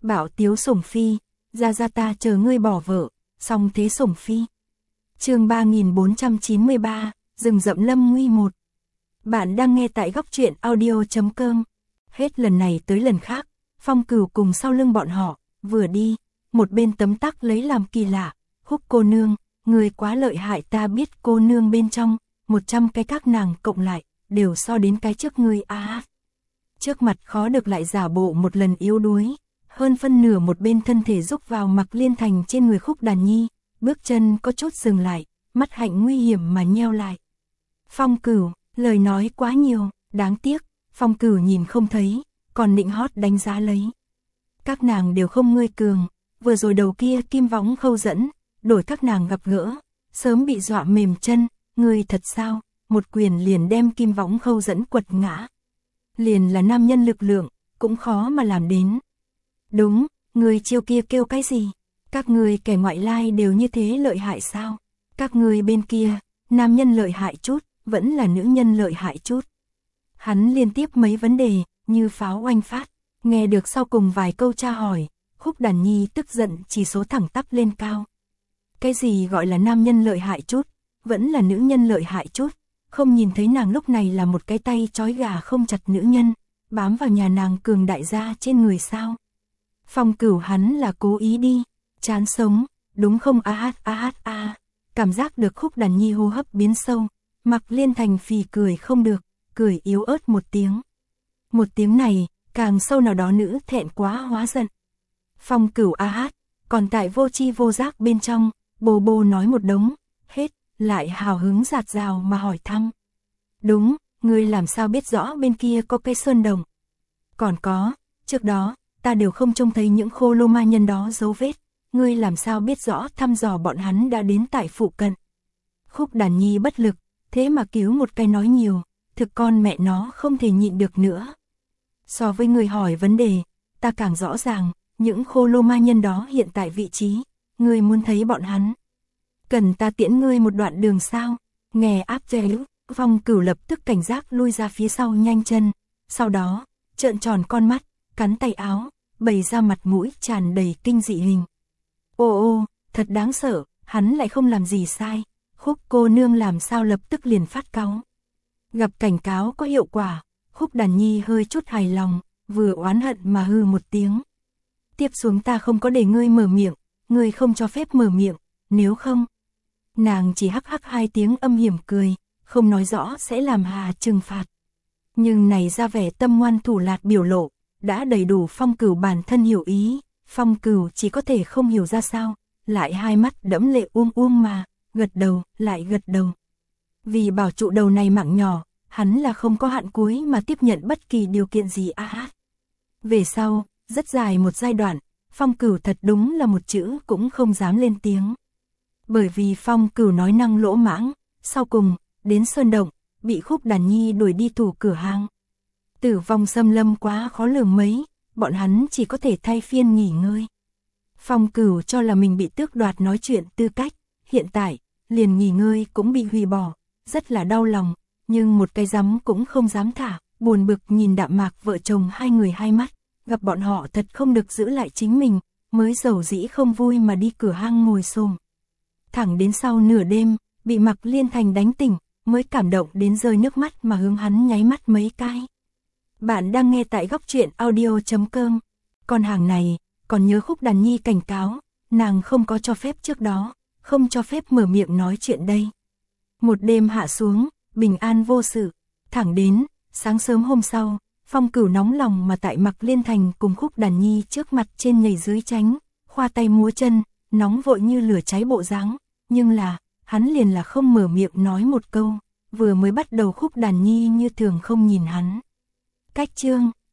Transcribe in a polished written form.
Bảo tiếu sủng phi, ra ta chờ ngươi bỏ vợ, song thế sủng phi. Chương 3493, rừng rậm lâm nguy 1. Bạn đang nghe tại góc truyện audio.com. Hết lần này tới lần khác, Phong Cửu cùng sau lưng bọn họ, vừa đi, một bên tấm tắc lấy làm kỳ lạ. Húc cô nương, người quá lợi hại, ta biết cô nương bên trong, 100 cái các nàng cộng lại, đều so đến cái trước ngươi Trước mặt khó được lại giả bộ một lần yếu đuối, hơn phân nửa một bên thân thể rúc vào Mặc Liên Thành trên người Khúc Đàn Nhi, bước chân có chút dừng lại, mắt hạnh nguy hiểm mà nheo lại. Phong Cửu, lời nói quá nhiều, đáng tiếc, Phong Cửu nhìn không thấy, còn nịnh hót đánh giá lấy. Các nàng đều không ngươi cường, vừa rồi đầu kia Kim Võng Khâu dẫn, đổi các nàng gặp gỡ, sớm bị dọa mềm chân, ngươi thật sao, một quyền liền đem Kim Võng Khâu dẫn quật ngã. Liền là nam nhân lực lượng, cũng khó mà làm đến. Đúng, người chiêu kia kêu cái gì? Các người kẻ ngoại lai đều như thế lợi hại sao? Các người bên kia, nam nhân lợi hại chút, vẫn là nữ nhân lợi hại chút. Hắn liên tiếp mấy vấn đề, như pháo oanh phát, nghe được sau cùng vài câu tra hỏi, Khúc Đàn Nhi tức giận chỉ số thẳng tắp lên cao. Cái gì gọi là nam nhân lợi hại chút, vẫn là nữ nhân lợi hại chút, không nhìn thấy nàng lúc này là một cái tay trói gà không chặt nữ nhân, bám vào nhà nàng cường đại gia trên người sao? Phong Cửu hắn là cố ý đi, chán sống, đúng không Cảm giác được Khúc Đàn Nhi hô hấp biến sâu, Mặc Liên Thành phì cười không được, cười yếu ớt một tiếng. Một tiếng này, càng sâu nào đó nữ thẹn quá hóa giận. Phong Cửu còn tại vô chi vô giác bên trong, bô nói một đống, hết, lại hào hứng dạt dào mà hỏi thăm. Đúng, ngươi làm sao biết rõ bên kia có cây sơn đồng? Còn có, trước đó, ta đều không trông thấy những khô lô ma nhân đó dấu vết, ngươi làm sao biết rõ thăm dò bọn hắn đã đến tại phụ cận? Khúc Đàn Nhi bất lực, thế mà cứu một cái nói nhiều, thực con mẹ nó không thể nhịn được nữa. So với người hỏi vấn đề, ta càng rõ ràng, những khô lô ma nhân đó hiện tại vị trí, ngươi muốn thấy bọn hắn. Cần ta tiễn ngươi một đoạn đường sao? Nghe áp dèo, Phong Cửu lập tức cảnh giác lui ra phía sau nhanh chân, sau đó, trợn tròn con mắt, cắn tay áo, bày ra mặt mũi tràn đầy kinh dị hình. Ô, thật đáng sợ, hắn lại không làm gì sai, Khúc cô nương làm sao lập tức liền phát cáu. Gặp cảnh cáo có hiệu quả, Khúc Đàn Nhi hơi chút hài lòng, vừa oán hận mà hư một tiếng. Tiếp xuống ta không có để ngươi mở miệng, ngươi không cho phép mở miệng, nếu không. Nàng chỉ hắc hắc hai tiếng âm hiểm cười, không nói rõ sẽ làm hà trừng phạt. Nhưng này ra vẻ tâm ngoan thủ lạt biểu lộ, đã đầy đủ Phong Cửu bản thân hiểu ý, Phong Cửu chỉ có thể không hiểu ra sao, lại hai mắt đẫm lệ mà, gật đầu, lại gật đầu. Vì bảo trụ đầu này mạng nhỏ, hắn là không có hạn cuối mà tiếp nhận bất kỳ điều kiện gì Về sau, rất dài một giai đoạn, Phong Cửu thật đúng là một chữ cũng không dám lên tiếng. Bởi vì Phong Cửu nói năng lỗ mãng, sau cùng, đến Sơn Động, bị Khúc Đàn Nhi đuổi đi thủ cửa hang. Tử vong xâm lâm quá khó lường mấy, bọn hắn chỉ có thể thay phiên nghỉ ngơi. Phong Cửu cho là mình bị tước đoạt nói chuyện tư cách, hiện tại, liền nghỉ ngơi cũng bị hủy bỏ, rất là đau lòng, nhưng một cái rắm cũng không dám thả, buồn bực nhìn Đạm Mạc vợ chồng hai người hai mắt, gặp bọn họ thật không được giữ lại chính mình, mới dầu dĩ không vui mà đi cửa hang ngồi xổm. Thẳng đến sau nửa đêm, bị Mặc Liên Thành đánh tỉnh, mới cảm động đến rơi nước mắt mà hướng hắn nháy mắt mấy cái. Bạn đang nghe tại góc truyện audio.com. Còn hàng này, còn nhớ Khúc Đàn Nhi cảnh cáo, nàng không có cho phép trước đó, không cho phép mở miệng nói chuyện đây. Một đêm hạ xuống, bình an vô sự, thẳng đến, sáng sớm hôm sau, Phong Cửu nóng lòng mà tại Mặc Liên Thành cùng Khúc Đàn Nhi trước mặt trên nhảy dưới tránh, khoa tay múa chân, nóng vội như lửa cháy bộ dáng, nhưng là, hắn liền là không mở miệng nói một câu, vừa mới bắt đầu Khúc Đàn Nhi như thường không nhìn hắn. Cách chương